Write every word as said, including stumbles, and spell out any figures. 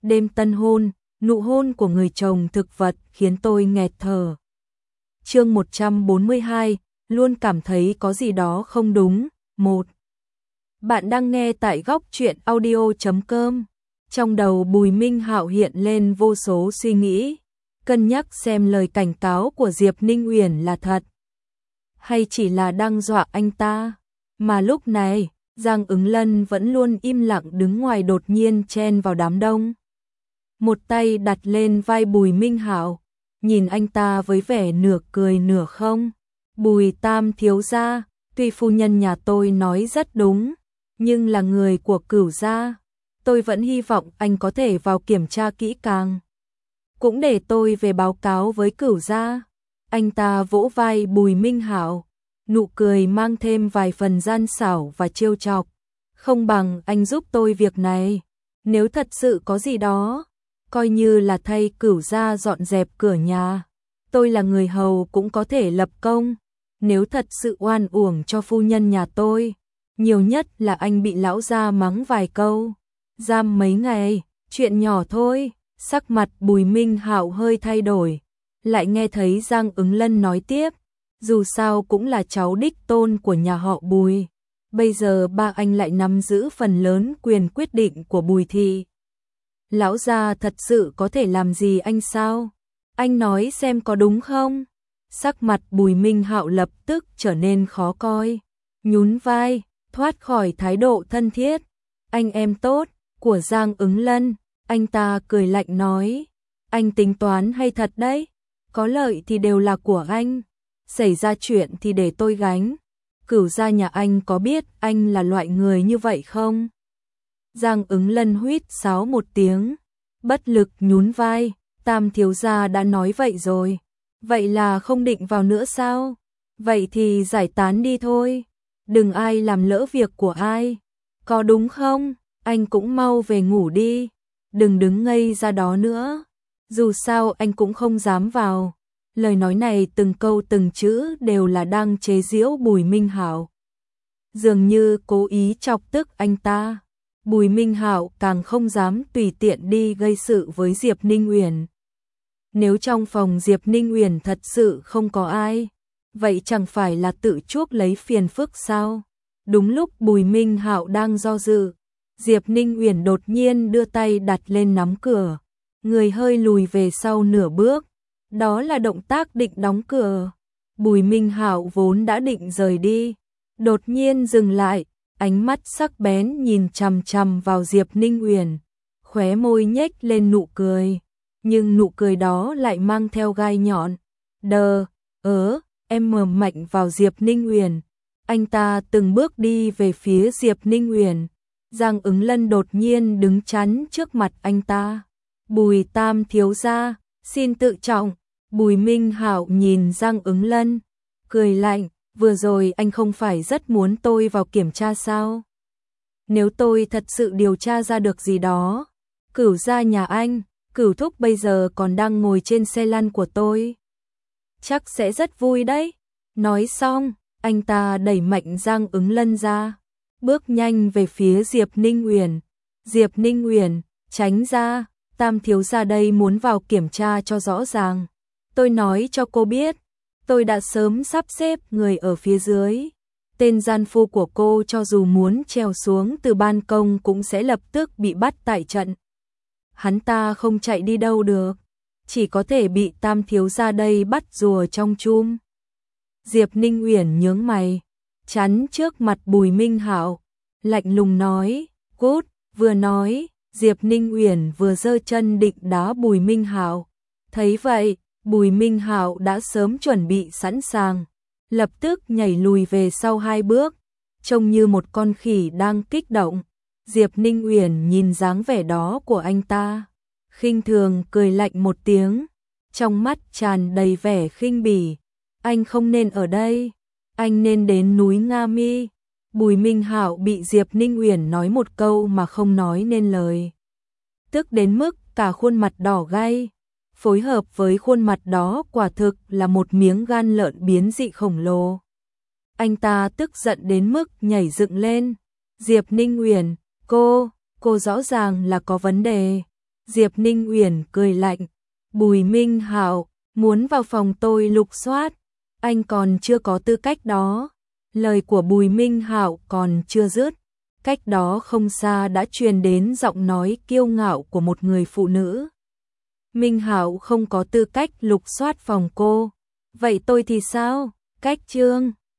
đêm tân hôn, nụ hôn của người chồng thực vật khiến tôi nghẹt thở. Chương một trăm bốn mươi hai, luôn cảm thấy có gì đó không đúng. Một. Bạn đang nghe tại góc truyện audio chấm com. Trong đầu Bùi Minh Hạo hiện lên vô số suy nghĩ, cân nhắc xem lời cảnh cáo của Diệp Ninh Uyển là thật hay chỉ là đang dọa anh ta. Mà lúc này, Giang Ứng Lân vẫn luôn im lặng đứng ngoài đột nhiên chen vào đám đông. Một tay đặt lên vai Bùi Minh Hạo, nhìn anh ta với vẻ nửa cười nửa không. Bùi Tam thiếu gia, tuy phu nhân nhà tôi nói rất đúng, nhưng là người của Cửu gia, tôi vẫn hy vọng anh có thể vào kiểm tra kỹ càng. Cũng để tôi về báo cáo với Cửu gia. Anh ta vỗ vai Bùi Minh Hạo, nụ cười mang thêm vài phần gian xảo và trêu chọc. Không bằng anh giúp tôi việc này, nếu thật sự có gì đó, coi như là thay Cửu gia dọn dẹp cửa nhà. Tôi là người hầu cũng có thể lập công, nếu thật sự oan uổng cho phu nhân nhà tôi, nhiều nhất là anh bị lão gia mắng vài câu, giam mấy ngày, chuyện nhỏ thôi. Sắc mặt Bùi Minh Hạo hơi thay đổi, lại nghe thấy Giang Ứng Lân nói tiếp, dù sao cũng là cháu đích tôn của nhà họ Bùi, bây giờ ba anh lại nắm giữ phần lớn quyền quyết định của Bùi thị. Lão gia thật sự có thể làm gì anh sao? Anh nói xem có đúng không? Sắc mặt Bùi Minh Hạo lập tức trở nên khó coi, nhún vai, thoát khỏi thái độ thân thiết. Anh em tốt của Giang Ứng Lân, anh ta cười lạnh nói, anh tính toán hay thật đấy, có lợi thì đều là của anh, xảy ra chuyện thì để tôi gánh. Cửu gia nhà anh có biết anh là loại người như vậy không? Giang Ứng Lân huýt sáo một tiếng, bất lực nhún vai, Tam thiếu gia đã nói vậy rồi, vậy là không định vào nữa sao? Vậy thì giải tán đi thôi, đừng ai làm lỡ việc của ai, có đúng không? Anh cũng mau về ngủ đi, đừng đứng ngây ra đó nữa, dù sao anh cũng không dám vào. Lời nói này từng câu từng chữ đều là đang chế giễu Bùi Minh Hạo, dường như cố ý chọc tức anh ta. Bùi Minh Hạo càng không dám tùy tiện đi gây sự với Diệp Ninh Uyển. Nếu trong phòng Diệp Ninh Uyển thật sự không có ai, vậy chẳng phải là tự chuốc lấy phiền phức sao? Đúng lúc Bùi Minh Hạo đang do dự, Diệp Ninh Uyển đột nhiên đưa tay đặt lên nắm cửa, người hơi lùi về sau nửa bước, đó là động tác định đóng cửa. Bùi Minh Hạo vốn đã định rời đi, đột nhiên dừng lại, ánh mắt sắc bén nhìn chằm chằm vào Diệp Ninh Uyển, khóe môi nhếch lên nụ cười, nhưng nụ cười đó lại mang theo gai nhọn. Đờ, ớ, em mờ mạnh vào Diệp Ninh Uyển. Anh ta từng bước đi về phía Diệp Ninh Uyển. Giang Ứng Lân đột nhiên đứng chắn trước mặt anh ta. Bùi Tam thiếu gia, xin tự trọng. Bùi Minh Hạo nhìn Giang Ứng Lân, cười lạnh, vừa rồi anh không phải rất muốn tôi vào kiểm tra sao? Nếu tôi thật sự điều tra ra được gì đó, Cửu gia nhà anh, Cửu thúc bây giờ còn đang ngồi trên xe lăn của tôi, chắc sẽ rất vui đấy. Nói xong, anh ta đẩy mạnh Giang Ứng Lân ra, bước nhanh về phía Diệp Ninh Uyển. Diệp Ninh Uyển, tránh ra, Tam thiếu gia đây muốn vào kiểm tra cho rõ ràng. Tôi nói cho cô biết, tôi đã sớm sắp xếp người ở phía dưới. Tên gian phu của cô cho dù muốn trèo xuống từ ban công cũng sẽ lập tức bị bắt tại trận. Hắn ta không chạy đi đâu được, chỉ có thể bị Tam thiếu gia đây bắt rùa trong chum. Diệp Ninh Uyển nhướng mày, chắn trước mặt Bùi Minh Hạo, lạnh lùng nói, cút. Vừa nói, Diệp Ninh Uyển vừa giơ chân định đá Bùi Minh Hạo. Thấy vậy, Bùi Minh Hạo đã sớm chuẩn bị sẵn sàng, lập tức nhảy lùi về sau hai bước, trông như một con khỉ đang kích động. Diệp Ninh Uyển nhìn dáng vẻ đó của anh ta, khinh thường cười lạnh một tiếng, trong mắt tràn đầy vẻ khinh bỉ. Anh không nên ở đây, anh nên đến núi Nga Mi. Bùi Minh Hạo bị Diệp Ninh Uyển nói một câu mà không nói nên lời, tức đến mức cả khuôn mặt đỏ gay. Phối hợp với khuôn mặt đó quả thực là một miếng gan lợn biến dị khổng lồ. Anh ta tức giận đến mức nhảy dựng lên. Diệp Ninh Uyển, cô, cô rõ ràng là có vấn đề. Diệp Ninh Uyển cười lạnh, Bùi Minh Hạo, muốn vào phòng tôi lục soát, anh còn chưa có tư cách đó. Lời của Bùi Minh Hạo còn chưa dứt, cách đó không xa đã truyền đến giọng nói kiêu ngạo của một người phụ nữ. Minh Hạo không có tư cách lục soát phòng cô, vậy tôi thì sao? Cách Trương